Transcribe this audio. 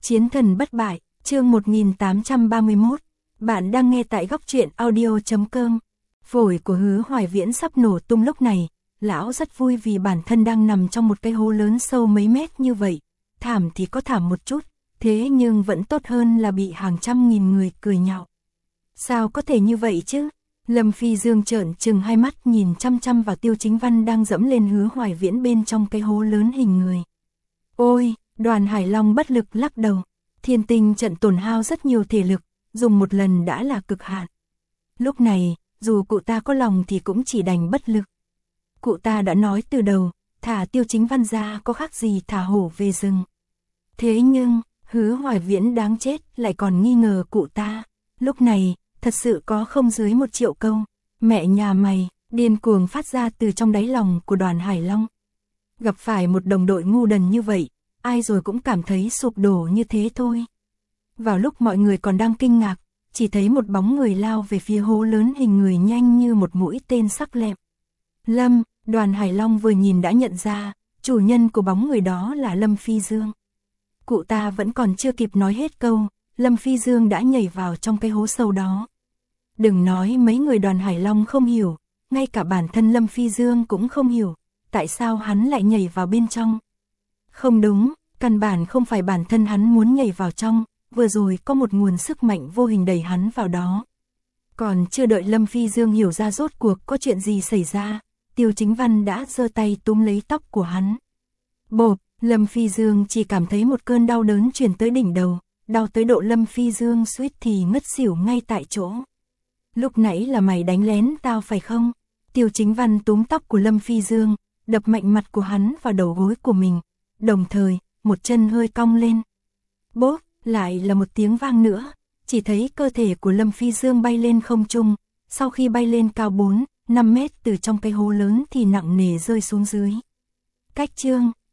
Chiến thần bất bại, chương 1831. Bạn đang nghe tại góc truyện audio.com. Phổi của Hứa Hoài Viễn sắp nổ tung lúc này, lão rất vui vì bản thân đang nằm trong một cái hố lớn sâu mấy mét như vậy. Thảm thì có thảm một chút, thế nhưng vẫn tốt hơn là bị hàng trăm nghìn người cười nhạo. Sao có thể như vậy chứ? Lâm Phi Dương trợn trừng hai mắt nhìn chăm chăm vào Tiêu Chính Văn đang dẫm lên Hứa Hoài Viễn bên trong cái hố lớn hình người. Ôi, Đoàn Hải Long bất lực lắc đầu. Thiên tinh trận tổn hao rất nhiều thể lực, dùng một lần đã là cực hạn. Lúc này, dù cụ ta có lòng thì cũng chỉ đành bất lực. Cụ ta đã nói từ đầu, thả Tiêu Chính Văn ra có khác gì thả hổ về rừng. Thế nhưng, Hứa Hoài Viễn đáng chết lại còn nghi ngờ cụ ta. Lúc này, thật sự có không dưới 1 triệu câu. Mẹ nhà mày, điên cuồng phát ra từ trong đáy lòng của Đoàn Hải Long. Gặp phải một đồng đội ngu đần như vậy, ai rồi cũng cảm thấy sụp đổ như thế thôi. Vào lúc mọi người còn đang kinh ngạc, chỉ thấy một bóng người lao về phía hố lớn hình người nhanh như một mũi tên sắc lẹm. Đoàn Hải Long vừa nhìn đã nhận ra, chủ nhân của bóng người đó là Lâm Phi Dương. Cụ ta vẫn còn chưa kịp nói hết câu, Lâm Phi Dương đã nhảy vào trong cái hố sâu đó. Đừng nói mấy người Đoàn Hải Long không hiểu, ngay cả bản thân Lâm Phi Dương cũng không hiểu, tại sao hắn lại nhảy vào bên trong. Không đúng, căn bản không phải bản thân hắn muốn nhảy vào trong, vừa rồi có một nguồn sức mạnh vô hình đẩy hắn vào đó. Còn chưa đợi Lâm Phi Dương hiểu ra rốt cuộc có chuyện gì xảy ra, Tiêu Chính Văn đã giơ tay túm lấy tóc của hắn. Bộp, Lâm Phi Dương chỉ cảm thấy một cơn đau đớn truyền tới đỉnh đầu, đau tới độ Lâm Phi Dương suýt thì ngất xỉu ngay tại chỗ. Lúc nãy là mày đánh lén tao phải không? Tiêu Chính Văn túm tóc của Lâm Phi Dương, đập mạnh mặt của hắn vào đầu gối của mình, đồng thời, một chân hơi cong lên. Bốp, lại là một tiếng vang nữa, chỉ thấy cơ thể của Lâm Phi Dương bay lên không trung, sau khi bay lên cao 4-5 mét từ trong cái hố lớn thì nặng nề rơi xuống dưới. Cách chương